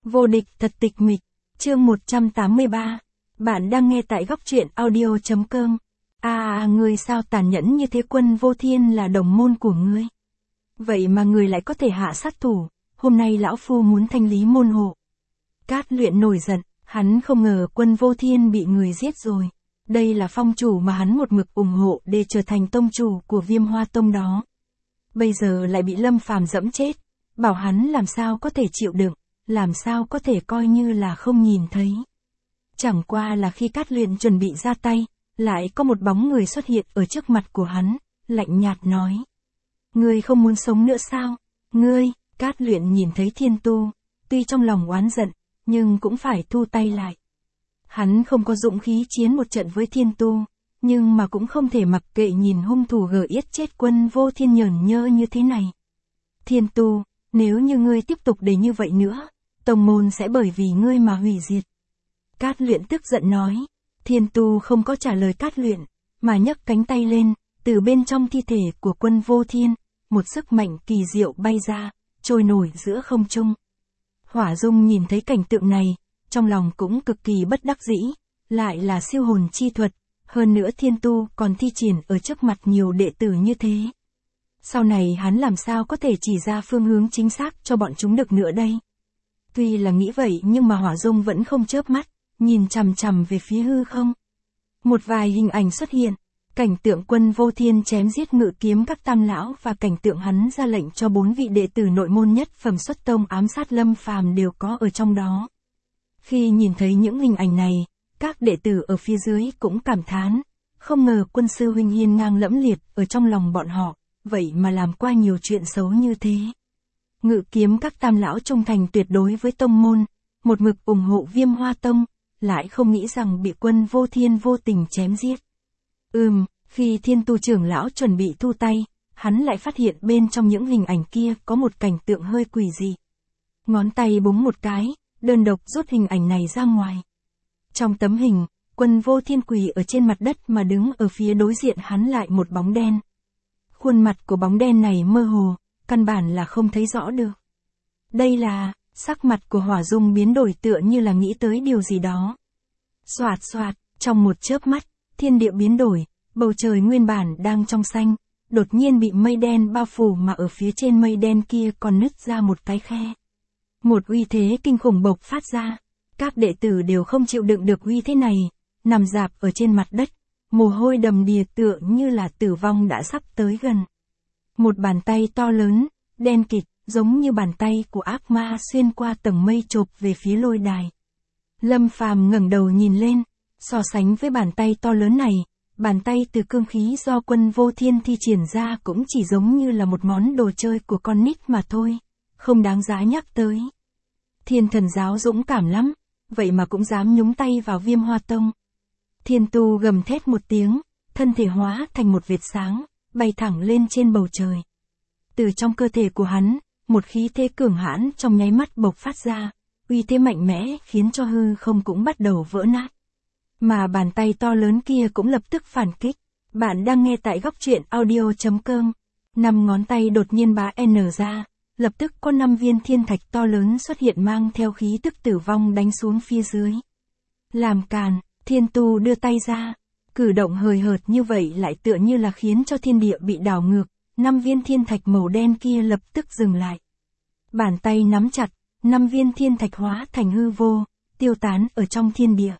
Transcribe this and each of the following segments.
Vô địch thật tịch mịch, chương 183. Bạn đang nghe tại góc truyện audio.com. Ngươi sao tàn nhẫn như thế, Quân Vô Thiên là đồng môn của ngươi. Vậy mà ngươi lại có thể hạ sát thủ, hôm nay lão phu muốn thanh lý môn hộ. Cát Luyện nổi giận, hắn không ngờ Quân Vô Thiên bị người giết rồi. Đây là phong chủ mà hắn một mực ủng hộ để trở thành tông chủ của Viêm Hoa Tông đó. Bây giờ lại bị Lâm Phàm dẫm chết, bảo hắn làm sao có thể chịu đựng, làm sao có thể coi như là không nhìn thấy. Chẳng qua là khi Cát Luyện chuẩn bị ra tay, lại có một bóng người xuất hiện ở trước mặt của hắn, lạnh nhạt nói. Ngươi không muốn sống nữa sao? Ngươi, Cát Luyện nhìn thấy Thiên Tu, tuy trong lòng oán giận, nhưng cũng phải thu tay lại. Hắn không có dũng khí chiến một trận với Thiên Tu, nhưng mà cũng không thể mặc kệ nhìn hung thủ gờ yết chết Quân Vô Thiên nhởn nhơ như thế này. Thiên Tu, nếu như ngươi tiếp tục để như vậy nữa, tông môn sẽ bởi vì ngươi mà hủy diệt. Cát Luyện tức giận nói. Thiên Tu không có trả lời Cát Luyện, mà nhấc cánh tay lên, từ bên trong thi thể của Quân Vô Thiên, một sức mạnh kỳ diệu bay ra, trôi nổi giữa không trung. Hỏa Dung nhìn thấy cảnh tượng này, trong lòng cũng cực kỳ bất đắc dĩ, lại là siêu hồn chi thuật, hơn nữa Thiên Tu còn thi triển ở trước mặt nhiều đệ tử như thế. Sau này hắn làm sao có thể chỉ ra phương hướng chính xác cho bọn chúng được nữa đây? Tuy là nghĩ vậy nhưng mà Hỏa Dung vẫn không chớp mắt, nhìn chằm chằm về phía hư không. Một vài hình ảnh xuất hiện, cảnh tượng Quân Vô Thiên chém giết Ngự Kiếm các tam lão và cảnh tượng hắn ra lệnh cho 4 vị đệ tử nội môn nhất phẩm xuất tông ám sát Lâm Phàm đều có ở trong đó. Khi nhìn thấy những hình ảnh này, các đệ tử ở phía dưới cũng cảm thán, không ngờ Quân sư huynh hiên ngang lẫm liệt ở trong lòng bọn họ, vậy mà làm qua nhiều chuyện xấu như thế. Ngự Kiếm các tam lão trung thành tuyệt đối với tông môn, một mực ủng hộ Viêm Hoa Tông, lại không nghĩ rằng bị Quân Vô Thiên vô tình chém giết. Khi Thiên Tu trưởng lão chuẩn bị thu tay, hắn lại phát hiện bên trong những hình ảnh kia có một cảnh tượng hơi quỷ dị. Ngón tay búng một cái, đơn độc rút hình ảnh này ra ngoài. Trong tấm hình, Quân Vô Thiên quỳ ở trên mặt đất mà đứng ở phía đối diện hắn lại một bóng đen. Khuôn mặt của bóng đen này mơ hồ, căn bản là không thấy rõ được. Đây là, sắc mặt của Hỏa Dung biến đổi tựa như là nghĩ tới điều gì đó. Xoạt xoạt, trong một chớp mắt, thiên địa biến đổi, bầu trời nguyên bản đang trong xanh, đột nhiên bị mây đen bao phủ mà ở phía trên mây đen kia còn nứt ra một cái khe. Một uy thế kinh khủng bộc phát ra, các đệ tử đều không chịu đựng được uy thế này, nằm rạp ở trên mặt đất, mồ hôi đầm đìa tựa như là tử vong đã sắp tới gần. Một bàn tay to lớn, đen kịt, giống như bàn tay của ác ma xuyên qua tầng mây chộp về phía lôi đài. Lâm Phàm ngẩng đầu nhìn lên, so sánh với bàn tay to lớn này, bàn tay từ cương khí do Quân Vô Thiên thi triển ra cũng chỉ giống như là một món đồ chơi của con nít mà thôi, không đáng giá nhắc tới. Thiên Thần giáo dũng cảm lắm, vậy mà cũng dám nhúng tay vào Viêm Hoa Tông. Thiên Tu gầm thét một tiếng, thân thể hóa thành một vệt sáng, bay thẳng lên trên bầu trời. Từ trong cơ thể của hắn, một khí thế cường hãn trong nháy mắt bộc phát ra, uy thế mạnh mẽ khiến cho hư không cũng bắt đầu vỡ nát. Mà bàn tay to lớn kia cũng lập tức phản kích. Bạn đang nghe tại góc truyện audio.com. 5 ngón tay đột nhiên bá N ra, lập tức có 5 viên thiên thạch to lớn xuất hiện mang theo khí tức tử vong đánh xuống phía dưới. Làm càn, Thiên Tu đưa tay ra, cử động hời hợt như vậy lại tựa như là khiến cho thiên địa bị đảo ngược, 5 viên thiên thạch màu đen kia lập tức dừng lại. Bàn tay nắm chặt, 5 viên thiên thạch hóa thành hư vô, tiêu tán ở trong thiên địa.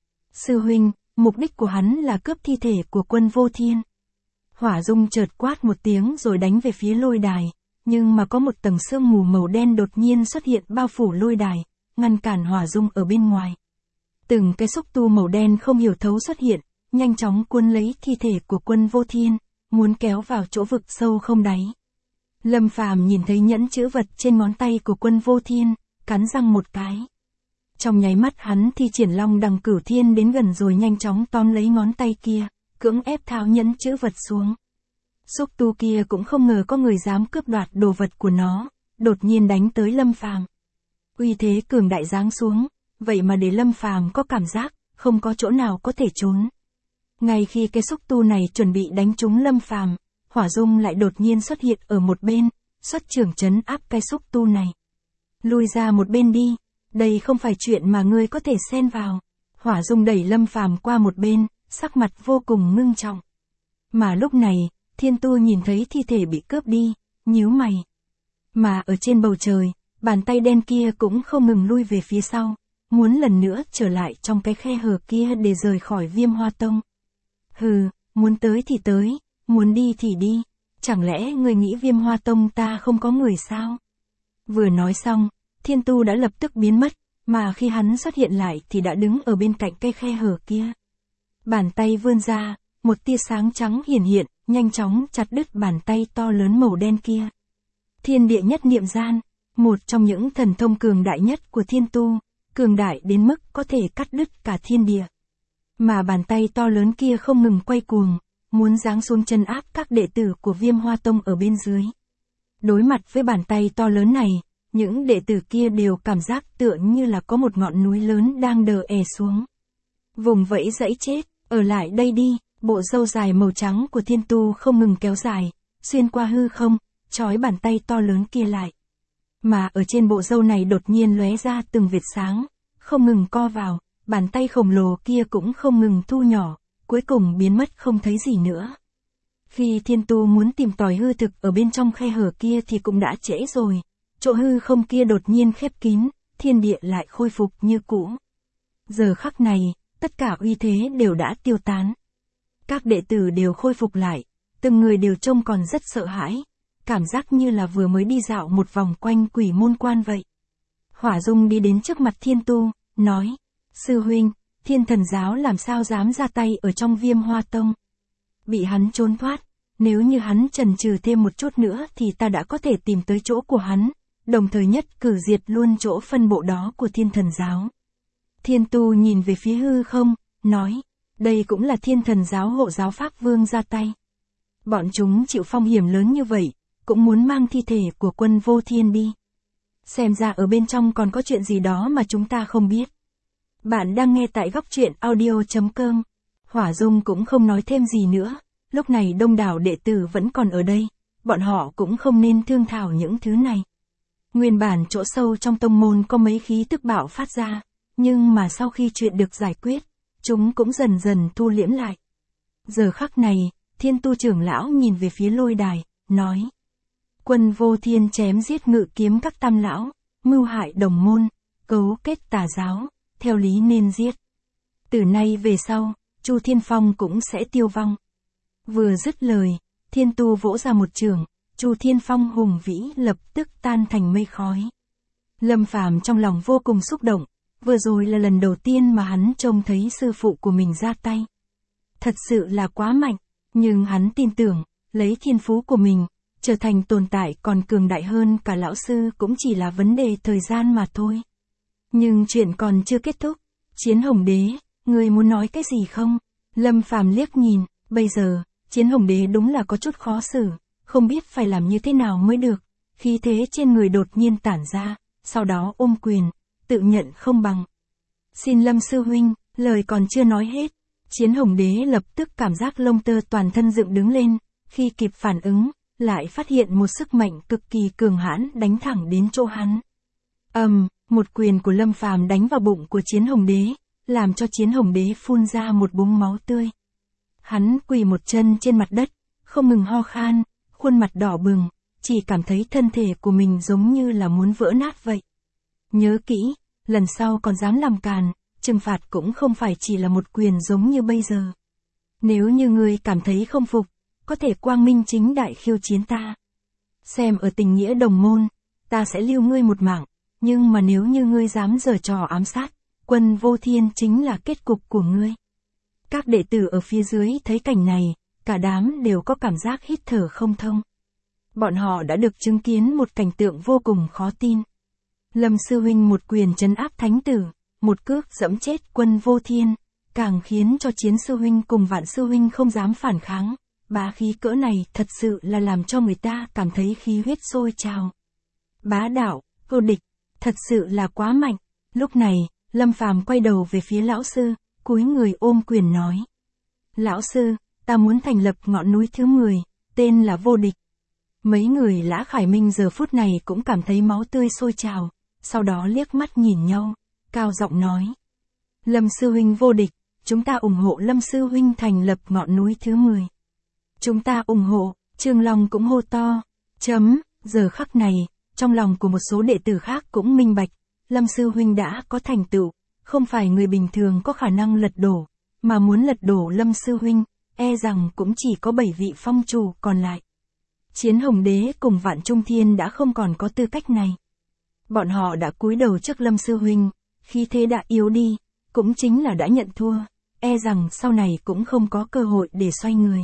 Sư huynh, mục đích của hắn là cướp thi thể của Quân Vô Thiên. Hỏa Dung chợt quát một tiếng rồi đánh về phía lôi đài, nhưng mà có một tầng sương mù màu đen đột nhiên xuất hiện bao phủ lôi đài, ngăn cản Hỏa Dung ở bên ngoài. Từng cái xúc tu màu đen không hiểu thấu xuất hiện, nhanh chóng cuốn lấy thi thể của Quân Vô Thiên, muốn kéo vào chỗ vực sâu không đáy. Lâm Phàm nhìn thấy nhẫn chữ vật trên ngón tay của Quân Vô Thiên, cắn răng một cái. Trong nháy mắt hắn thi triển Long Đằng Cửu Thiên đến gần rồi nhanh chóng tóm lấy ngón tay kia, cưỡng ép tháo nhẫn chữ vật xuống. Xúc tu kia cũng không ngờ có người dám cướp đoạt đồ vật của nó, đột nhiên đánh tới Lâm Phàm. Uy thế cường đại giáng xuống, vậy mà để Lâm Phàm có cảm giác không có chỗ nào có thể trốn. Ngay khi cái xúc tu này chuẩn bị đánh trúng Lâm Phàm, Hỏa Dung lại đột nhiên xuất hiện ở một bên, xuất trưởng trấn áp cái xúc tu này. Lui ra một bên đi. đây không phải chuyện mà ngươi có thể xen vào. Hỏa Dung đẩy Lâm Phàm qua một bên, sắc mặt vô cùng ngưng trọng. Mà lúc này, Thiên Tu nhìn thấy thi thể bị cướp đi, nhíu mày. Mà ở trên bầu trời, bàn tay đen kia cũng không ngừng lui về phía sau, muốn lần nữa trở lại trong cái khe hở kia để rời khỏi Viêm Hoa Tông. Hừ, muốn tới thì tới, muốn đi thì đi, chẳng lẽ ngươi nghĩ Viêm Hoa Tông ta không có người sao? Vừa nói xong, Thiên Tu đã lập tức biến mất, mà khi hắn xuất hiện lại thì đã đứng ở bên cạnh cây khe hở kia. Bàn tay vươn ra, một tia sáng trắng hiển hiện, nhanh chóng chặt đứt bàn tay to lớn màu đen kia. Thiên địa nhất niệm gian, một trong những thần thông cường đại nhất của Thiên Tu, cường đại đến mức có thể cắt đứt cả thiên địa. Mà bàn tay to lớn kia không ngừng quay cuồng, muốn giáng xuống chân áp các đệ tử của Viêm Hoa Tông ở bên dưới. Đối mặt với bàn tay to lớn này, những đệ tử kia đều cảm giác tựa như là có một ngọn núi lớn đang đờ è xuống. Vùng vẫy dãy chết, ở lại đây đi, bộ râu dài màu trắng của Thiên Tu không ngừng kéo dài, xuyên qua hư không, trói bàn tay to lớn kia lại. Mà ở trên bộ râu này đột nhiên lóe ra từng vệt sáng, không ngừng co vào, bàn tay khổng lồ kia cũng không ngừng thu nhỏ, cuối cùng biến mất không thấy gì nữa. Khi Thiên Tu muốn tìm tòi hư thực ở bên trong khe hở kia thì cũng đã trễ rồi, chỗ hư không kia đột nhiên khép kín, thiên địa lại khôi phục như cũ. Giờ khắc này, tất cả uy thế đều đã tiêu tán. Các đệ tử đều khôi phục lại, từng người đều trông còn rất sợ hãi, cảm giác như là vừa mới đi dạo một vòng quanh Quỷ Môn Quan vậy. Hỏa Dung đi đến trước mặt Thiên Tu, nói, sư huynh, Thiên Thần Giáo làm sao dám ra tay ở trong Viêm Hoa Tông. Bị hắn trốn thoát, nếu như hắn chần chừ thêm một chút nữa thì ta đã có thể tìm tới chỗ của hắn, đồng thời nhất cử diệt luôn chỗ phân bộ đó của Thiên Thần Giáo. Thiên Tu nhìn về phía hư không, nói, đây cũng là Thiên Thần Giáo hộ giáo Pháp Vương ra tay. Bọn chúng chịu phong hiểm lớn như vậy, cũng muốn mang thi thể của Quân Vô Thiên đi. Xem ra ở bên trong còn có chuyện gì đó mà chúng ta không biết. Bạn đang nghe tại góc truyện audio.com. Hỏa Dung cũng không nói thêm gì nữa, lúc này đông đảo đệ tử vẫn còn ở đây, bọn họ cũng không nên thương thảo những thứ này. Nguyên bản chỗ sâu trong tông môn có mấy khí tức bạo phát ra, nhưng mà sau khi chuyện được giải quyết, chúng cũng dần dần thu liễm lại. Giờ khắc này, Thiên Tu trưởng lão nhìn về phía lôi đài, nói. Quân Vô Thiên chém giết Ngự Kiếm các tam lão, mưu hại đồng môn, cấu kết tà giáo, theo lý nên giết. Từ nay về sau, Chu Thiên Phong cũng sẽ tiêu vong. Vừa dứt lời, Thiên Tu vỗ ra một chưởng, Chu Thiên Phong hùng vĩ lập tức tan thành mây khói. Lâm Phàm trong lòng vô cùng xúc động, vừa rồi là lần đầu tiên mà hắn trông thấy sư phụ của mình ra tay. Thật sự là quá mạnh, nhưng hắn tin tưởng, lấy thiên phú của mình, trở thành tồn tại còn cường đại hơn cả lão sư cũng chỉ là vấn đề thời gian mà thôi. Nhưng chuyện còn chưa kết thúc. Chiến Hồng Đế, ngươi muốn nói cái gì không? Lâm Phàm liếc nhìn, bây giờ, Chiến Hồng Đế đúng là có chút khó xử, không biết phải làm như thế nào mới được. Khí thế trên người đột nhiên tản ra, sau đó ôm quyền, tự nhận không bằng. Xin Lâm sư huynh, lời còn chưa nói hết. Chiến Hồng Đế lập tức cảm giác lông tơ toàn thân dựng đứng lên, khi kịp phản ứng, lại phát hiện một sức mạnh cực kỳ cường hãn đánh thẳng đến chỗ hắn. Một quyền của Lâm Phàm đánh vào bụng của Chiến Hồng Đế, làm cho Chiến Hồng Đế phun ra một búng máu tươi. Hắn quỳ một chân trên mặt đất, không ngừng ho khan, khuôn mặt đỏ bừng, chỉ cảm thấy thân thể của mình giống như là muốn vỡ nát vậy. Nhớ kỹ, lần sau còn dám làm càn, trừng phạt cũng không phải chỉ là một quyền giống như bây giờ. Nếu như ngươi cảm thấy không phục, có thể quang minh chính đại khiêu chiến ta. Xem ở tình nghĩa đồng môn, ta sẽ lưu ngươi một mạng, nhưng mà nếu như ngươi dám giở trò ám sát, Quân Vô Thiên chính là kết cục của ngươi. Các đệ tử ở phía dưới thấy cảnh này, cả đám đều có cảm giác hít thở không thông. Bọn họ đã được chứng kiến một cảnh tượng vô cùng khó tin. Lâm sư huynh một quyền trấn áp thánh tử, một cước dẫm chết Quân Vô Thiên, càng khiến cho Chiến sư huynh cùng Vạn sư huynh không dám phản kháng. Bá khí cỡ này thật sự là làm cho người ta cảm thấy khí huyết sôi trào. Bá đạo, vô địch, thật sự là quá mạnh. Lúc này, Lâm Phàm quay đầu về phía lão sư, cúi người ôm quyền nói. Lão sư, ta muốn thành lập ngọn núi thứ 10, tên là Vô Địch. Mấy người Lã Khải Minh giờ phút này cũng cảm thấy máu tươi sôi trào, sau đó liếc mắt nhìn nhau, cao giọng nói. Lâm sư huynh vô địch, chúng ta ủng hộ Lâm sư huynh thành lập ngọn núi thứ 10. Chúng ta ủng hộ, Trương Long cũng hô to. Giờ khắc này, trong lòng của một số đệ tử khác cũng minh bạch, Lâm sư huynh đã có thành tựu, không phải người bình thường có khả năng lật đổ, mà muốn lật đổ Lâm sư huynh, e rằng cũng chỉ có 7 vị phong chủ còn lại. Chiến Hồng Đế cùng Vạn Trung Thiên đã không còn có tư cách này. Bọn họ đã cúi đầu trước Lâm sư huynh, khí thế đã yếu đi, cũng chính là đã nhận thua, e rằng sau này cũng không có cơ hội để xoay người.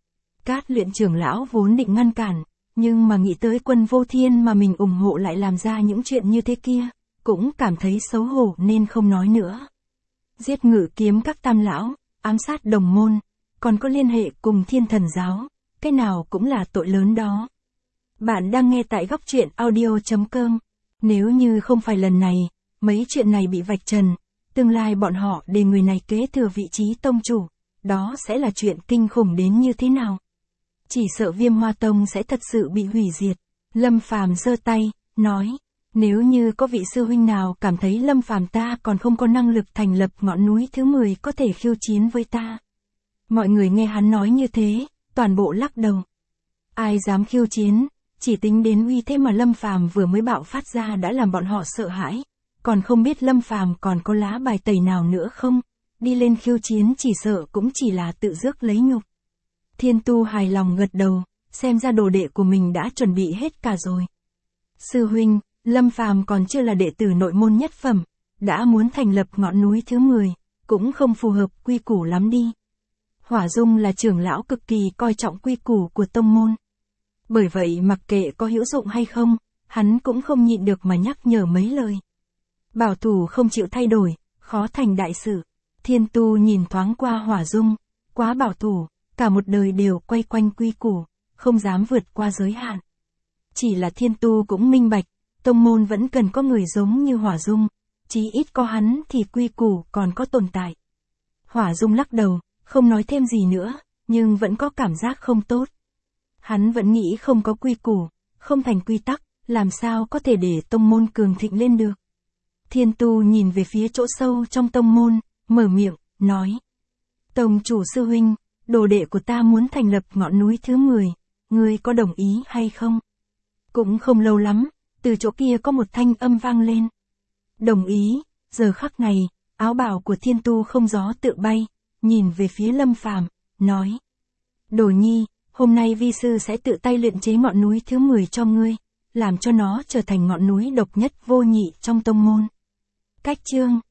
Cát Luyện trưởng lão vốn định ngăn cản, nhưng mà nghĩ tới Quân Vô Thiên mà mình ủng hộ lại làm ra những chuyện như thế kia, cũng cảm thấy xấu hổ nên không nói nữa. Giết Ngự Kiếm các tam lão, ám sát đồng môn, còn có liên hệ cùng Thiên Thần giáo, cái nào cũng là tội lớn đó. Bạn đang nghe tại góc truyện audio.com. Nếu như không phải lần này, mấy chuyện này bị vạch trần, tương lai bọn họ để người này kế thừa vị trí tông chủ, đó sẽ là chuyện kinh khủng đến như thế nào. Chỉ sợ Viêm Hoa Tông sẽ thật sự bị hủy diệt. Lâm Phàm giơ tay, nói, nếu như có vị sư huynh nào cảm thấy Lâm Phàm ta còn không có năng lực thành lập ngọn núi thứ 10 có thể khiêu chiến với ta. Mọi người nghe hắn nói như thế, toàn bộ lắc đầu. Ai dám khiêu chiến, chỉ tính đến uy thế mà Lâm Phàm vừa mới bạo phát ra đã làm bọn họ sợ hãi, còn không biết Lâm Phàm còn có lá bài tẩy nào nữa không, đi lên khiêu chiến chỉ sợ cũng chỉ là tự rước lấy nhục. Thiên Tu hài lòng gật đầu, xem ra đồ đệ của mình đã chuẩn bị hết cả rồi. Sư huynh, Lâm Phàm còn chưa là đệ tử nội môn nhất phẩm, đã muốn thành lập ngọn núi thứ 10, cũng không phù hợp quy củ lắm đi. Hỏa Dung là trưởng lão cực kỳ coi trọng quy củ của tông môn. Bởi vậy mặc kệ có hữu dụng hay không, hắn cũng không nhịn được mà nhắc nhở mấy lời. Bảo thủ không chịu thay đổi, khó thành đại sự. Thiên Tu nhìn thoáng qua Hỏa Dung, quá bảo thủ, cả một đời đều quay quanh quy củ, không dám vượt qua giới hạn. Chỉ là Thiên Tu cũng minh bạch, tông môn vẫn cần có người giống như Hỏa Dung, chí ít có hắn thì quy củ còn có tồn tại. Hỏa Dung lắc đầu, không nói thêm gì nữa, nhưng vẫn có cảm giác không tốt. Hắn vẫn nghĩ không có quy củ, không thành quy tắc, làm sao có thể để tông môn cường thịnh lên được. Thiên Tu nhìn về phía chỗ sâu trong tông môn, mở miệng, nói. Tông chủ sư huynh, đồ đệ của ta muốn thành lập ngọn núi thứ 10, ngươi có đồng ý hay không? Cũng không lâu lắm, từ chỗ kia có một thanh âm vang lên. Đồng ý. Giờ khắc này, áo bào của Thiên Tu không gió tự bay, nhìn về phía Lâm Phàm, nói. Đồ nhi, hôm nay vi sư sẽ tự tay luyện chế ngọn núi thứ 10 cho ngươi, làm cho nó trở thành ngọn núi độc nhất vô nhị trong tông môn. Cách chương